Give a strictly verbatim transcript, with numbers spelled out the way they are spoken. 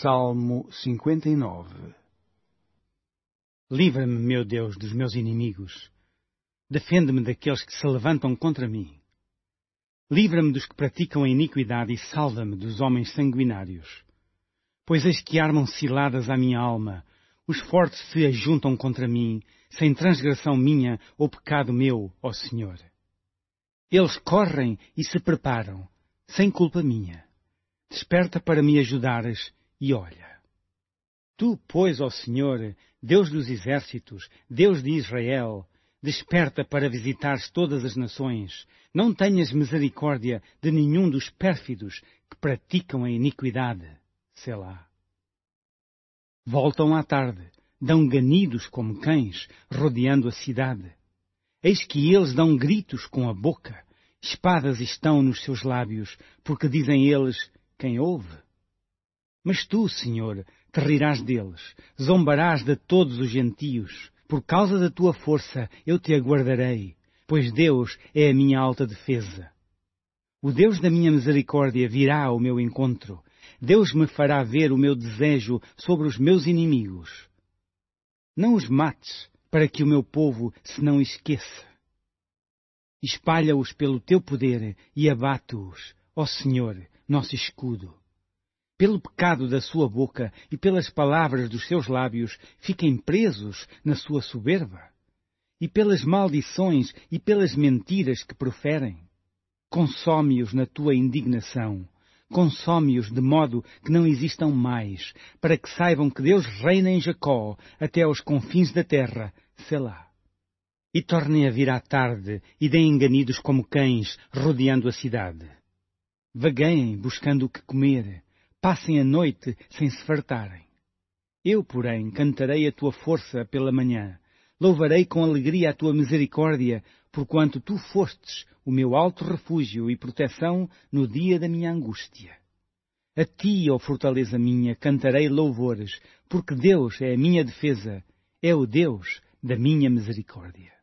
Salmo cinquenta e nove. Livra-me, meu Deus, dos meus inimigos. Defende-me daqueles que se levantam contra mim. Livra-me dos que praticam a iniquidade e salva-me dos homens sanguinários. Pois eis que armam ciladas à minha alma. Os fortes se ajuntam contra mim, sem transgressão minha ou pecado meu, ó Senhor. Eles correm e se preparam, sem culpa minha. Desperta para me ajudares e olha. Tu, pois, ó Senhor, Deus dos exércitos, Deus de Israel, desperta para visitares todas as nações. Não tenhas misericórdia de nenhum dos pérfidos que praticam a iniquidade. Selá. Voltam à tarde, dão ganidos como cães, rodeando a cidade. Eis que eles dão gritos com a boca, espadas estão nos seus lábios, porque dizem eles, quem ouve? Mas tu, Senhor, te rirás deles, zombarás de todos os gentios. Por causa da tua força eu te aguardarei, pois Deus é a minha alta defesa. O Deus da minha misericórdia virá ao meu encontro. Deus me fará ver o meu desejo sobre os meus inimigos. Não os mates, para que o meu povo se não esqueça. Espalha-os pelo teu poder e abate-os, ó Senhor, nosso escudo. Pelo pecado da sua boca e pelas palavras dos seus lábios, fiquem presos na sua soberba. E pelas maldições e pelas mentiras que proferem. Consome-os na tua indignação. Consome-os de modo que não existam mais, para que saibam que Deus reina em Jacó até aos confins da terra, Selá. E tornem a vir à tarde e deem ganidos como cães, rodeando a cidade. Vagueiem buscando o que comer. Passem a noite sem se fartarem. Eu, porém, cantarei a tua força pela manhã. Louvarei com alegria a tua misericórdia, porquanto tu fostes o meu alto refúgio e proteção no dia da minha angústia. A ti, ó fortaleza minha, cantarei louvores, porque Deus é a minha defesa, é o Deus da minha misericórdia.